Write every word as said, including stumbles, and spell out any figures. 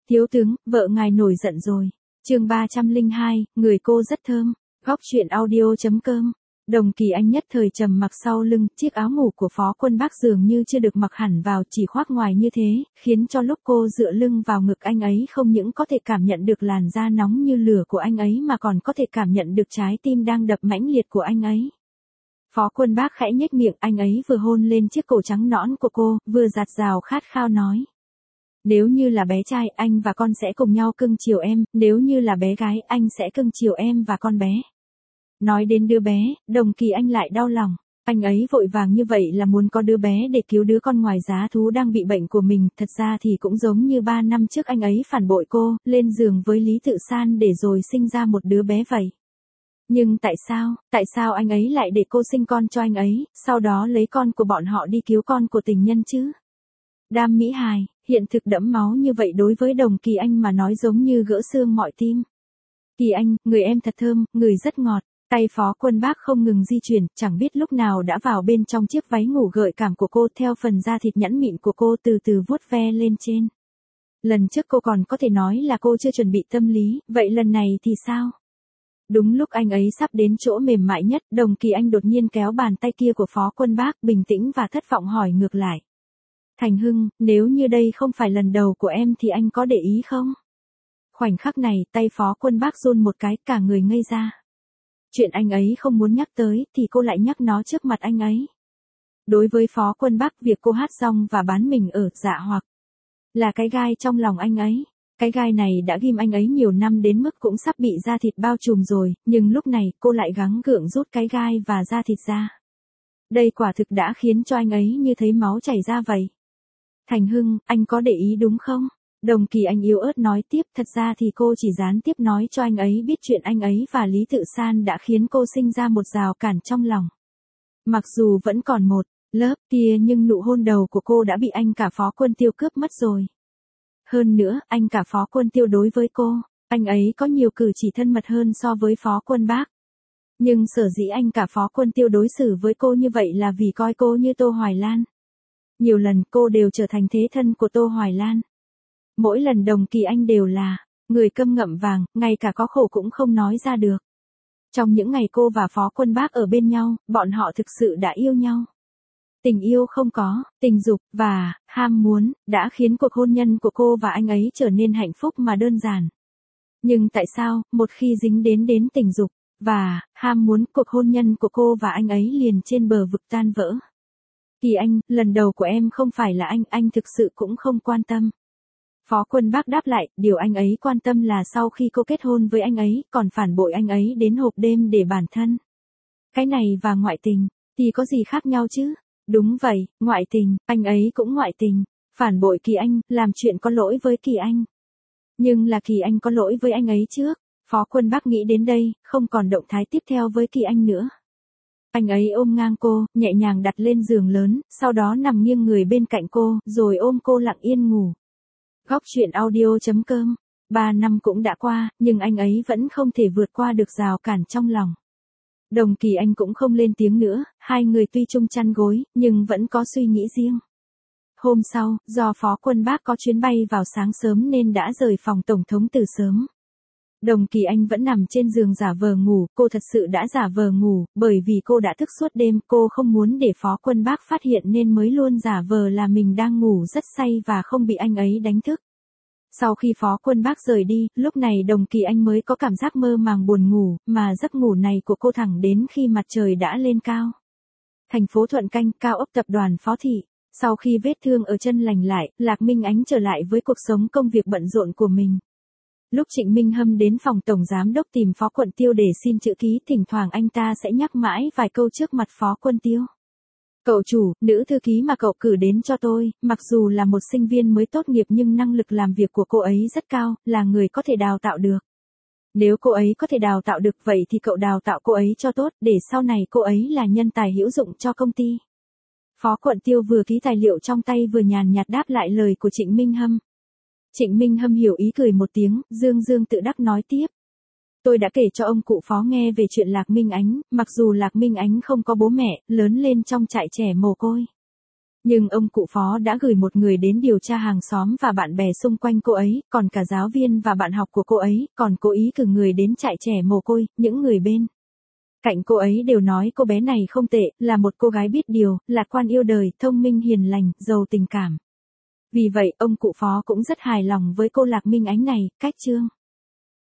Thiếu tướng, vợ ngài nổi giận rồi. Chương ba trăm lẻ hai, người cô rất thơm. Góc truyện audio chấm com. Đồng Kỳ Anh nhất thời trầm mặc sau lưng, chiếc áo ngủ của Phó Quân Bác dường như chưa được mặc hẳn vào, chỉ khoác ngoài như thế, khiến cho lúc cô dựa lưng vào ngực anh ấy không những có thể cảm nhận được làn da nóng như lửa của anh ấy mà còn có thể cảm nhận được trái tim đang đập mãnh liệt của anh ấy. Phó Quân Bác khẽ nhếch miệng, anh ấy vừa hôn lên chiếc cổ trắng nõn của cô, vừa dạt dào khát khao nói. Nếu như là bé trai, anh và con sẽ cùng nhau cưng chiều em, nếu như là bé gái, anh sẽ cưng chiều em và con bé. Nói đến đứa bé, Đồng Kỳ Anh lại đau lòng. Anh ấy vội vàng như vậy là muốn có đứa bé để cứu đứa con ngoài giá thú đang bị bệnh của mình. Thật ra thì cũng giống như ba năm trước anh ấy phản bội cô, lên giường với Lý Tự San để rồi sinh ra một đứa bé vậy. Nhưng tại sao, tại sao anh ấy lại để cô sinh con cho anh ấy, sau đó lấy con của bọn họ đi cứu con của tình nhân chứ? Đam mỹ hài, hiện thực đẫm máu như vậy đối với Đồng Kỳ Anh mà nói giống như gỡ xương mọi tim. Kỳ Anh, người em thật thơm, người rất ngọt. Tay Phó Quân Bác không ngừng di chuyển, chẳng biết lúc nào đã vào bên trong chiếc váy ngủ gợi cảm của cô, theo phần da thịt nhẵn mịn của cô từ từ vuốt ve lên trên. Lần trước cô còn có thể nói là cô chưa chuẩn bị tâm lý, vậy lần này thì sao? Đúng lúc anh ấy sắp đến chỗ mềm mại nhất, Đồng Kỳ Anh đột nhiên kéo bàn tay kia của Phó Quân Bác, bình tĩnh và thất vọng hỏi ngược lại. Thành Hưng, nếu như đây không phải lần đầu của em thì anh có để ý không? Khoảnh khắc này, tay Phó Quân Bác run một cái, cả người ngây ra. Chuyện anh ấy không muốn nhắc tới, thì cô lại nhắc nó trước mặt anh ấy. Đối với Phó Quân Bác, việc cô hát rong và bán mình ở Dạ Hoặc là cái gai trong lòng anh ấy. Cái gai này đã ghim anh ấy nhiều năm đến mức cũng sắp bị da thịt bao trùm rồi, nhưng lúc này cô lại gắng gượng rút cái gai và da thịt ra. Đây quả thực đã khiến cho anh ấy như thấy máu chảy ra vậy. Thành Hưng, anh có để ý đúng không? Đồng Kỳ Anh yếu ớt nói tiếp, thật ra thì cô chỉ gián tiếp nói cho anh ấy biết chuyện anh ấy và Lý Tự San đã khiến cô sinh ra một rào cản trong lòng. Mặc dù vẫn còn một lớp kia nhưng nụ hôn đầu của cô đã bị anh cả Phó Quân Tiêu cướp mất rồi. Hơn nữa, anh cả Phó Quân Tiêu đối với cô, anh ấy có nhiều cử chỉ thân mật hơn so với Phó Quân Bác. Nhưng sở dĩ anh cả Phó Quân Tiêu đối xử với cô như vậy là vì coi cô như Tô Hoài Lan. Nhiều lần cô đều trở thành thế thân của Tô Hoài Lan. Mỗi lần Đồng Kỳ Anh đều là người câm ngậm vàng, ngay cả có khổ cũng không nói ra được. Trong những ngày cô và Phó Quân Bác ở bên nhau, bọn họ thực sự đã yêu nhau. Tình yêu không có, tình dục và ham muốn đã khiến cuộc hôn nhân của cô và anh ấy trở nên hạnh phúc mà đơn giản. Nhưng tại sao, một khi dính đến đến tình dục và ham muốn, cuộc hôn nhân của cô và anh ấy liền trên bờ vực tan vỡ? Kỳ Anh, lần đầu của em không phải là anh, anh thực sự cũng không quan tâm. Phó Quân Bác đáp lại, điều anh ấy quan tâm là sau khi cô kết hôn với anh ấy, còn phản bội anh ấy đến hộp đêm để bản thân. Cái này và ngoại tình, thì có gì khác nhau chứ? Đúng vậy, ngoại tình, anh ấy cũng ngoại tình. Phản bội Kỳ Anh, làm chuyện có lỗi với Kỳ Anh. Nhưng là Kỳ Anh có lỗi với anh ấy trước. Phó Quân Bác nghĩ đến đây, không còn động thái tiếp theo với Kỳ Anh nữa. Anh ấy ôm ngang cô, nhẹ nhàng đặt lên giường lớn, sau đó nằm nghiêng người bên cạnh cô, rồi ôm cô lặng yên ngủ. Góc truyện audio chấm com. Ba năm cũng đã qua, nhưng anh ấy vẫn không thể vượt qua được rào cản trong lòng. Đồng Kỳ Anh cũng không lên tiếng nữa, hai người tuy chung chăn gối, nhưng vẫn có suy nghĩ riêng. Hôm sau, do Phó Quân Bác có chuyến bay vào sáng sớm nên đã rời phòng Tổng thống từ sớm. Đồng Kỳ Anh vẫn nằm trên giường giả vờ ngủ, cô thật sự đã giả vờ ngủ, bởi vì cô đã thức suốt đêm, cô không muốn để Phó Quân Bác phát hiện nên mới luôn giả vờ là mình đang ngủ rất say và không bị anh ấy đánh thức. Sau khi Phó Quân Bác rời đi, lúc này Đồng Kỳ Anh mới có cảm giác mơ màng buồn ngủ, mà giấc ngủ này của cô thẳng đến khi mặt trời đã lên cao. Thành phố Thuận Canh, cao ốc tập đoàn Phó Thị. Sau khi vết thương ở chân lành lại, Lạc Minh Ánh trở lại với cuộc sống công việc bận rộn của mình. Lúc Trịnh Minh Hâm đến phòng Tổng Giám đốc tìm Phó Quận Tiêu để xin chữ ký, thỉnh thoảng anh ta sẽ nhắc mãi vài câu trước mặt Phó Quân Tiêu. Cậu chủ, nữ thư ký mà cậu cử đến cho tôi, mặc dù là một sinh viên mới tốt nghiệp nhưng năng lực làm việc của cô ấy rất cao, là người có thể đào tạo được. Nếu cô ấy có thể đào tạo được vậy thì cậu đào tạo cô ấy cho tốt, để sau này cô ấy là nhân tài hữu dụng cho công ty. Phó Quận Tiêu vừa ký tài liệu trong tay vừa nhàn nhạt đáp lại lời của Trịnh Minh Hâm. Trịnh Minh Hâm hiểu ý cười một tiếng, dương dương tự đắc nói tiếp. Tôi đã kể cho ông cụ Phó nghe về chuyện Lạc Minh Ánh, mặc dù Lạc Minh Ánh không có bố mẹ, lớn lên trong trại trẻ mồ côi. Nhưng ông cụ Phó đã gửi một người đến điều tra hàng xóm và bạn bè xung quanh cô ấy, còn cả giáo viên và bạn học của cô ấy, còn cố ý cử người đến trại trẻ mồ côi, những người bên cạnh cô ấy đều nói cô bé này không tệ, là một cô gái biết điều, lạc quan yêu đời, thông minh hiền lành, giàu tình cảm. Vì vậy, ông cụ Phó cũng rất hài lòng với cô Lạc Minh Ánh này, cách chương.